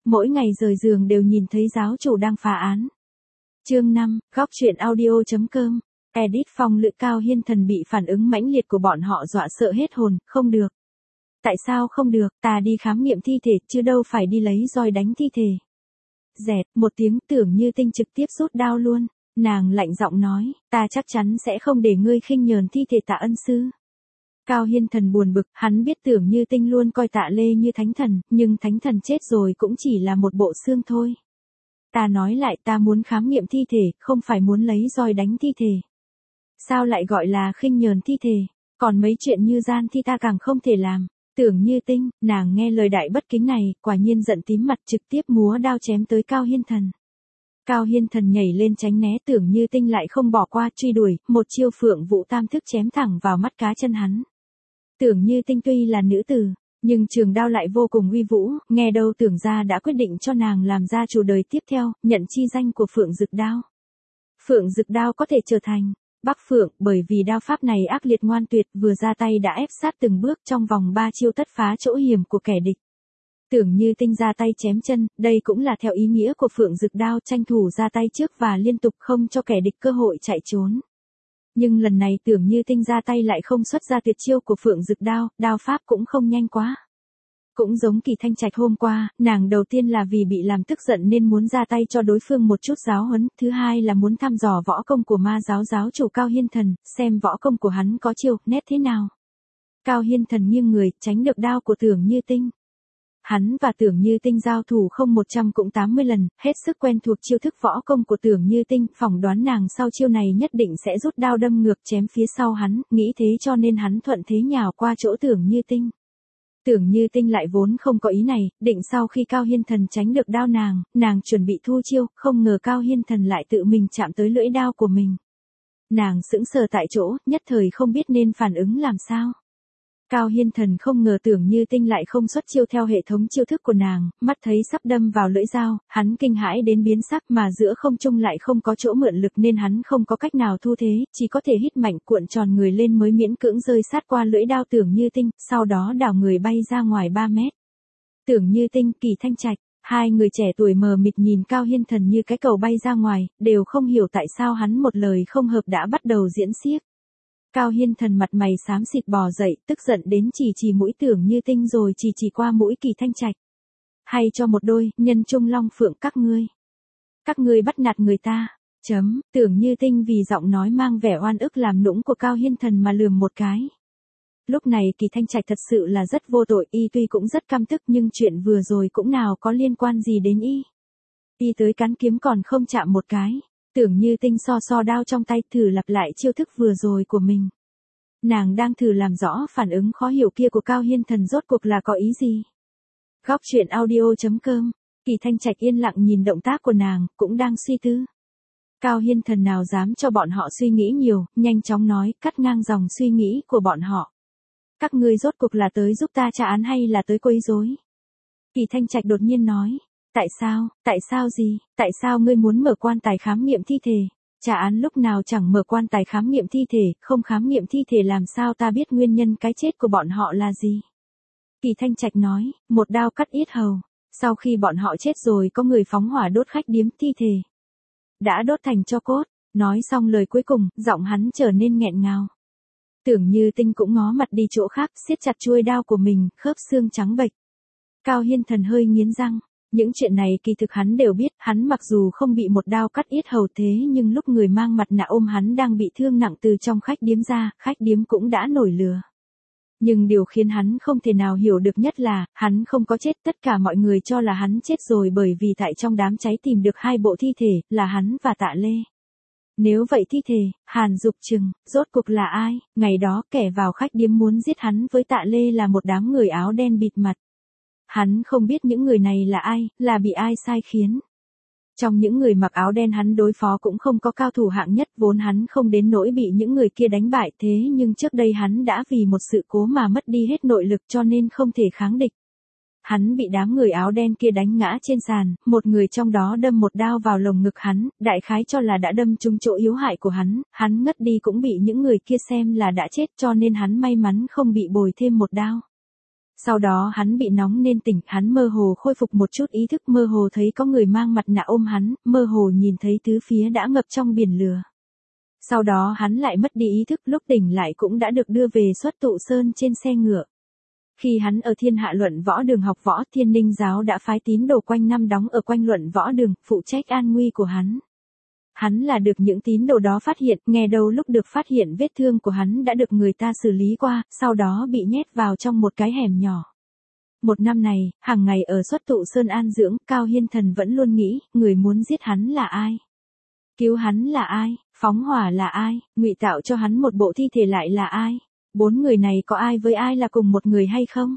mỗi ngày rời giường đều nhìn thấy giáo chủ đang phá án. Chương 5, góc truyện audio.com. Edit Phong Lữ Cao Hiên Thần bị phản ứng mãnh liệt của bọn họ dọa sợ hết hồn, không được. Tại sao không được, ta đi khám nghiệm thi thể chứ đâu phải đi lấy roi đánh thi thể. Dẹt, một tiếng Tưởng Như Tinh trực tiếp rút đao luôn, nàng lạnh giọng nói, ta chắc chắn sẽ không để ngươi khinh nhờn thi thể Tạ ân sư. Cao Hiên Thần buồn bực, hắn biết Tưởng Như Tinh luôn coi Tạ Lê như thánh thần, nhưng thánh thần chết rồi cũng chỉ là một bộ xương thôi. Ta nói lại, ta muốn khám nghiệm thi thể, không phải muốn lấy roi đánh thi thể. Sao lại gọi là khinh nhờn thi thể, còn mấy chuyện như gian thi ta càng không thể làm. Tưởng Như Tinh, nàng nghe lời đại bất kính này, quả nhiên giận tím mặt trực tiếp múa đao chém tới Cao Hiên Thần. Cao Hiên Thần nhảy lên tránh né, Tưởng Như Tinh lại không bỏ qua truy đuổi, một chiêu Phượng Vũ Tam Thức chém thẳng vào mắt cá chân hắn. Tưởng Như Tinh tuy là nữ tử, nhưng trường đao lại vô cùng uy vũ, nghe đâu Tưởng gia đã quyết định cho nàng làm gia chủ đời tiếp theo, nhận chi danh của Phượng Dực Đao. Phượng Dực Đao có thể trở thành Bắc Phượng, bởi vì đao pháp này ác liệt ngoan tuyệt, vừa ra tay đã ép sát từng bước, trong vòng 3 chiêu tất phá chỗ hiểm của kẻ địch. Tưởng Như Tinh ra tay chém chân, đây cũng là theo ý nghĩa của Phượng Dực Đao, tranh thủ ra tay trước và liên tục không cho kẻ địch cơ hội chạy trốn. Nhưng lần này Tưởng Như Tinh ra tay lại không xuất ra tuyệt chiêu của Phượng Dực Đao, đao pháp cũng không nhanh quá. Cũng giống Kỳ Thanh Trạch hôm qua, nàng đầu tiên là vì bị làm tức giận nên muốn ra tay cho đối phương một chút giáo huấn, thứ hai là muốn thăm dò võ công của ma giáo giáo chủ Cao Hiên Thần, xem võ công của hắn có chiêu, nét thế nào. Cao Hiên Thần nghiêng người, tránh được đao của Tưởng Như Tinh. Hắn và Tưởng Như Tinh giao thủ không 100 cũng 80 lần, hết sức quen thuộc chiêu thức võ công của Tưởng Như Tinh, phỏng đoán nàng sau chiêu này nhất định sẽ rút đao đâm ngược chém phía sau hắn, nghĩ thế cho nên hắn thuận thế nhào qua chỗ Tưởng Như Tinh. Tưởng Như Tinh lại vốn không có ý này, định sau khi Cao Hiên Thần tránh được đao nàng chuẩn bị thu chiêu, không ngờ Cao Hiên Thần lại tự mình chạm tới lưỡi đao của mình. Nàng sững sờ tại chỗ, nhất thời không biết nên phản ứng làm sao. Cao Hiên Thần không ngờ Tưởng Như Tinh lại không xuất chiêu theo hệ thống chiêu thức của nàng, mắt thấy sắp đâm vào lưỡi dao, hắn kinh hãi đến biến sắc mà giữa không trung lại không có chỗ mượn lực nên hắn không có cách nào thu thế, chỉ có thể hít mạnh cuộn tròn người lên mới miễn cưỡng rơi sát qua lưỡi đao Tưởng Như Tinh, sau đó đảo người bay ra ngoài 3 mét. Tưởng Như Tinh, Kỳ Thanh Trạch, hai người trẻ tuổi mờ mịt nhìn Cao Hiên Thần như cái cầu bay ra ngoài, đều không hiểu tại sao hắn một lời không hợp đã bắt đầu diễn xiếc. Cao Hiên Thần mặt mày xám xịt bò dậy, tức giận đến chỉ mũi Tưởng Như Tinh rồi chỉ qua mũi Kỳ Thanh Trạch. Hay cho một đôi, nhân trung long phượng các ngươi bắt nạt người ta. Tưởng Như Tinh vì giọng nói mang vẻ oan ức làm nũng của Cao Hiên Thần mà lườm một cái. Lúc này Kỳ Thanh Trạch thật sự là rất vô tội, y tuy cũng rất căm tức nhưng chuyện vừa rồi cũng nào có liên quan gì đến y. Y tới cán kiếm còn không chạm một cái. Tưởng Như Tinh so đao trong tay, thử lặp lại chiêu thức vừa rồi của mình. Nàng đang thử làm rõ phản ứng khó hiểu kia của Cao Hiên Thần rốt cuộc là có ý gì. Góc truyện audio.com. Kỳ Thanh Trạch yên lặng nhìn động tác của nàng, cũng đang suy tư. Cao Hiên Thần nào dám cho bọn họ suy nghĩ nhiều, nhanh chóng nói, cắt ngang dòng suy nghĩ của bọn họ. Các ngươi rốt cuộc là tới giúp ta tra án hay là tới quấy rối? Kỳ Thanh Trạch đột nhiên nói. Tại sao gì, tại sao ngươi muốn mở quan tài khám nghiệm thi thể? Trả án lúc nào chẳng mở quan tài khám nghiệm thi thể, không khám nghiệm thi thể làm sao ta biết nguyên nhân cái chết của bọn họ là gì? Kỳ Thanh Trạch nói, một đao cắt yết hầu. Sau khi bọn họ chết rồi có người phóng hỏa đốt khách điếm thi thể. Đã đốt thành tro cốt. Nói xong lời cuối cùng, giọng hắn trở nên nghẹn ngào. Tưởng Như Tinh cũng ngó mặt đi chỗ khác, siết chặt chuôi đao của mình, khớp xương trắng bệch. Cao Hiên Thần hơi nghiến răng. Những chuyện này kỳ thực hắn đều biết, hắn mặc dù không bị một đao cắt yết hầu thế nhưng lúc người mang mặt nạ ôm hắn đang bị thương nặng từ trong khách điếm ra, khách điếm cũng đã nổi lửa. Nhưng điều khiến hắn không thể nào hiểu được nhất là, hắn không có chết, tất cả mọi người cho là hắn chết rồi bởi vì tại trong đám cháy tìm được 2 bộ thi thể, là hắn và Tạ Lê. Nếu vậy thi thể, Hàn Dục Trừng, rốt cuộc là ai? Ngày đó kẻ vào khách điếm muốn giết hắn với Tạ Lê là một đám người áo đen bịt mặt. Hắn không biết những người này là ai, là bị ai sai khiến. Trong những người mặc áo đen hắn đối phó cũng không có cao thủ hạng nhất, vốn hắn không đến nỗi bị những người kia đánh bại, thế nhưng trước đây hắn đã vì một sự cố mà mất đi hết nội lực cho nên không thể kháng địch. Hắn bị đám người áo đen kia đánh ngã trên sàn, một người trong đó đâm một đao vào lồng ngực hắn, đại khái cho là đã đâm trúng chỗ yếu hại của hắn ngất đi cũng bị những người kia xem là đã chết cho nên hắn may mắn không bị bồi thêm một đao. Sau đó hắn bị nóng nên tỉnh, hắn mơ hồ khôi phục một chút ý thức, mơ hồ thấy có người mang mặt nạ ôm hắn, mơ hồ nhìn thấy tứ phía đã ngập trong biển lửa. Sau đó hắn lại mất đi ý thức, lúc tỉnh lại cũng đã được đưa về Xuất Tụ Sơn trên xe ngựa. Khi hắn ở Thiên Hạ Luận Võ Đường học võ, Thiên Ninh giáo đã phái tín đồ quanh năm đóng ở quanh Luận Võ Đường, phụ trách an nguy của hắn. Hắn là được những tín đồ đó phát hiện, nghe đâu lúc được phát hiện vết thương của hắn đã được người ta xử lý qua, sau đó bị nhét vào trong một cái hẻm nhỏ. Một năm này, hàng ngày ở Xuất Tụ Sơn an dưỡng, Cao Hiên Thần vẫn luôn nghĩ, người muốn giết hắn là ai? Cứu hắn là ai? Phóng hỏa là ai? Ngụy tạo cho hắn một bộ thi thể lại là ai? 4 người này có ai với ai là cùng một người hay không?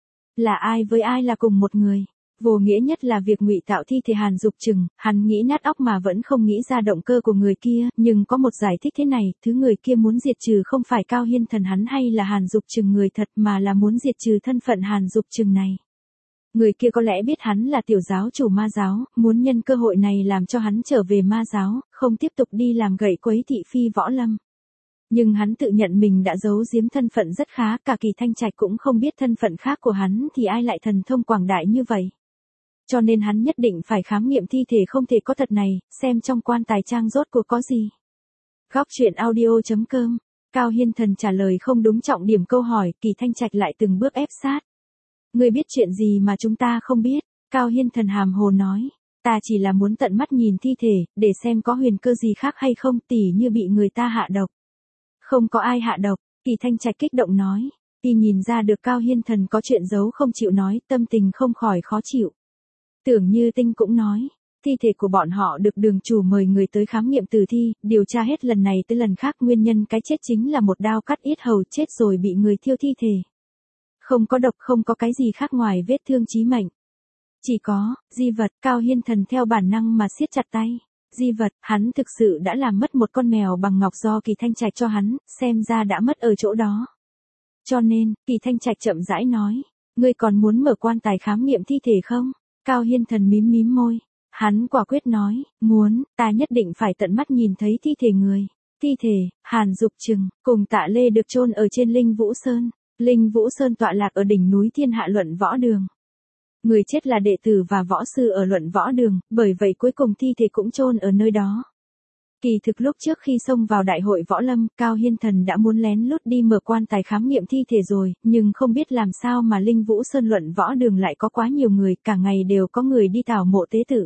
Là ai với ai là cùng một người? Vô nghĩa nhất là việc ngụy tạo thi thể Hàn Dục Trừng, hắn nghĩ nát óc mà vẫn không nghĩ ra động cơ của người kia, nhưng có một giải thích thế này, thứ người kia muốn diệt trừ không phải Cao Hiên Thần hắn hay là Hàn Dục Trừng người thật mà là muốn diệt trừ thân phận Hàn Dục Trừng này. Người kia có lẽ biết hắn là tiểu giáo chủ ma giáo, muốn nhân cơ hội này làm cho hắn trở về ma giáo, không tiếp tục đi làm gậy quấy thị phi võ lâm. Nhưng hắn tự nhận mình đã giấu giếm thân phận rất khá, cả Kỳ Thanh Trạch cũng không biết thân phận khác của hắn thì ai lại thần thông quảng đại như vậy. Cho nên hắn nhất định phải khám nghiệm thi thể không thể có thật này, xem trong quan tài trang rốt cuộc có gì. Góc truyện audio.com, Cao Hiên Thần trả lời không đúng trọng điểm câu hỏi, Kỳ Thanh Trạch lại từng bước ép sát. Ngươi biết chuyện gì mà chúng ta không biết? Cao Hiên Thần hàm hồ nói, ta chỉ là muốn tận mắt nhìn thi thể, để xem có huyền cơ gì khác hay không, tỉ như bị người ta hạ độc. Không có ai hạ độc, Kỳ Thanh Trạch kích động nói, y nhìn ra được Cao Hiên Thần có chuyện giấu không chịu nói, tâm tình không khỏi khó chịu. Tưởng Như Tinh cũng nói, thi thể của bọn họ được đường chủ mời người tới khám nghiệm tử thi, điều tra hết lần này tới lần khác, nguyên nhân cái chết chính là một đao cắt yết hầu, chết rồi bị người thiêu thi thể. Không có độc, không có cái gì khác ngoài vết thương chí mệnh. Chỉ có, di vật. Cao Hiên Thần theo bản năng mà siết chặt tay. Di vật, hắn thực sự đã làm mất một con mèo bằng ngọc do Kỳ Thanh Trạch cho hắn, xem ra đã mất ở chỗ đó. Cho nên, Kỳ Thanh Trạch chậm rãi nói, ngươi còn muốn mở quan tài khám nghiệm thi thể không? Cao Hiên Thần mím mím môi. Hắn quả quyết nói, muốn, ta nhất định phải tận mắt nhìn thấy thi thể người. Thi thể, Hàn Dục Trừng, cùng Tạ Lê được chôn ở trên Linh Vũ Sơn. Linh Vũ Sơn tọa lạc ở đỉnh núi Thiên Hạ Luận Võ Đường. Người chết là đệ tử và võ sư ở Luận Võ Đường, bởi vậy cuối cùng thi thể cũng chôn ở nơi đó. Kỳ thực lúc trước khi xông vào đại hội võ lâm, Cao Hiên Thần đã muốn lén lút đi mở quan tài khám nghiệm thi thể rồi, nhưng không biết làm sao mà Linh Vũ Sơn Luận Võ Đường lại có quá nhiều người, cả ngày đều có người đi tảo mộ tế tự.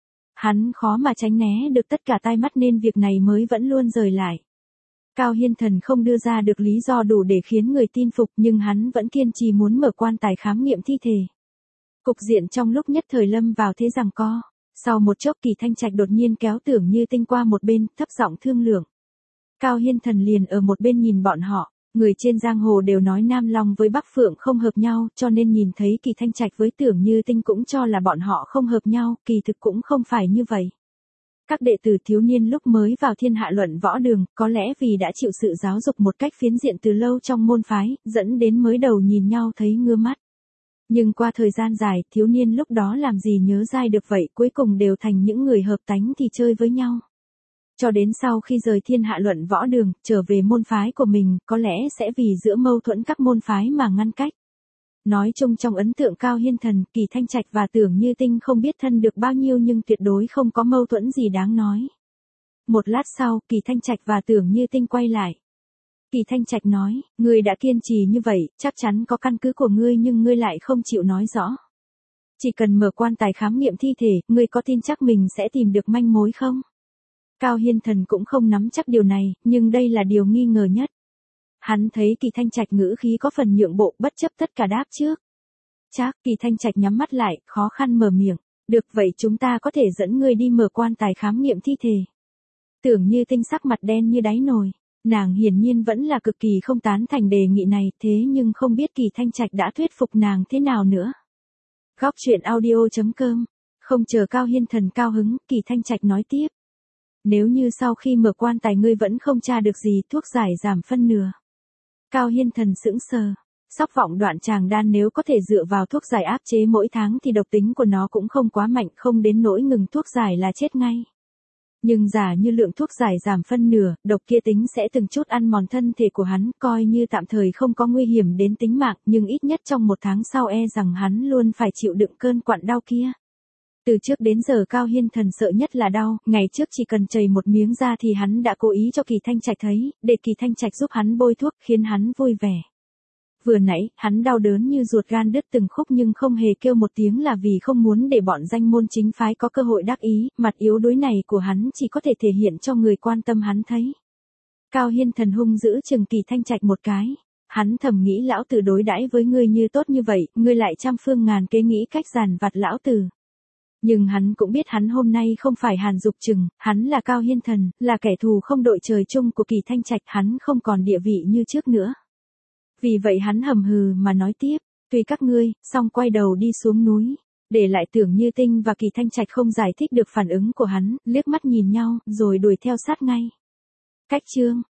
Hắn khó mà tránh né được tất cả tai mắt nên việc này mới vẫn luôn rời lại. Cao Hiên Thần không đưa ra được lý do đủ để khiến người tin phục, nhưng hắn vẫn kiên trì muốn mở quan tài khám nghiệm thi thể. Cục diện trong lúc nhất thời lâm vào thế giằng co. Sau một chốc Kỳ Thanh Trạch đột nhiên kéo Tưởng Như Tinh qua một bên, thấp giọng thương lượng. Cao Hiên Thần liền ở một bên nhìn bọn họ. Người trên giang hồ đều nói Nam Long với Bắc Phượng không hợp nhau, cho nên nhìn thấy Kỳ Thanh Trạch với Tưởng Như Tinh cũng cho là bọn họ không hợp nhau, kỳ thực cũng không phải như vậy. Các đệ tử thiếu niên lúc mới vào Thiên Hạ Luận Võ Đường, có lẽ vì đã chịu sự giáo dục một cách phiến diện từ lâu trong môn phái, dẫn đến mới đầu nhìn nhau thấy ngứa mắt. Nhưng qua thời gian dài, thiếu niên lúc đó làm gì nhớ dai được vậy, cuối cùng đều thành những người hợp tánh thì chơi với nhau. Cho đến sau khi rời Thiên Hạ Luận Võ Đường, trở về môn phái của mình, có lẽ sẽ vì giữa mâu thuẫn các môn phái mà ngăn cách. Nói chung trong ấn tượng Cao Hiên Thần, Kỳ Thanh Trạch và Tưởng Như Tinh không biết thân được bao nhiêu nhưng tuyệt đối không có mâu thuẫn gì đáng nói. Một lát sau, Kỳ Thanh Trạch và Tưởng Như Tinh quay lại. Kỳ Thanh Trạch nói, ngươi đã kiên trì như vậy, chắc chắn có căn cứ của ngươi nhưng ngươi lại không chịu nói rõ. Chỉ cần mở quan tài khám nghiệm thi thể, ngươi có tin chắc mình sẽ tìm được manh mối không? Cao Hiên Thần cũng không nắm chắc điều này, nhưng đây là điều nghi ngờ nhất. Hắn thấy Kỳ Thanh Trạch ngữ khí có phần nhượng bộ, bất chấp tất cả đáp trước. Chắc. Kỳ Thanh Trạch nhắm mắt lại, khó khăn mở miệng. Được vậy chúng ta có thể dẫn ngươi đi mở quan tài khám nghiệm thi thể. Tưởng Như Tinh sắc mặt đen như đáy nồi. Nàng hiển nhiên vẫn là cực kỳ không tán thành đề nghị này, thế nhưng không biết Kỳ Thanh Trạch đã thuyết phục nàng thế nào nữa. Góc truyện audio.com. Không chờ Cao Hiên Thần cao hứng, Kỳ Thanh Trạch nói tiếp. Nếu như sau khi mở quan tài ngươi vẫn không tra được gì, thuốc giải giảm phân nửa. Cao Hiên Thần sững sờ. Sóc vọng đoạn tràng đan nếu có thể dựa vào thuốc giải áp chế mỗi tháng thì độc tính của nó cũng không quá mạnh, không đến nỗi ngừng thuốc giải là chết ngay. Nhưng giả như lượng thuốc giải giảm phân nửa, độc kia tính sẽ từng chút ăn mòn thân thể của hắn, coi như tạm thời không có nguy hiểm đến tính mạng, nhưng ít nhất trong 1 tháng sau rằng hắn luôn phải chịu đựng cơn quặn đau kia. Từ trước đến giờ Cao Hiên Thần sợ nhất là đau, ngày trước chỉ cần chảy một miếng ra thì hắn đã cố ý cho Kỳ Thanh Trạch thấy, để Kỳ Thanh Trạch giúp hắn bôi thuốc, khiến hắn vui vẻ. Vừa nãy, hắn đau đớn như ruột gan đứt từng khúc nhưng không hề kêu một tiếng là vì không muốn để bọn danh môn chính phái có cơ hội đắc ý, mặt yếu đuối này của hắn chỉ có thể thể hiện cho người quan tâm hắn thấy. Cao Hiên Thần hung dữ chừng Kỳ Thanh Trạch một cái. Hắn thầm nghĩ lão tử đối đãi với ngươi như tốt như vậy, ngươi lại trăm phương ngàn kế nghĩ cách giàn vặt lão tử. Nhưng hắn cũng biết hắn hôm nay không phải Hàn Dục Trừng, hắn là Cao Hiên Thần, là kẻ thù không đội trời chung của Kỳ Thanh Trạch, hắn không còn địa vị như trước nữa. Vì vậy hắn hầm hừ mà nói tiếp, tùy các ngươi, xong quay đầu đi xuống núi. Để lại Tưởng Như Tinh và Kỳ Thanh Trạch không giải thích được phản ứng của hắn, liếc mắt nhìn nhau, rồi đuổi theo sát ngay. Cách chương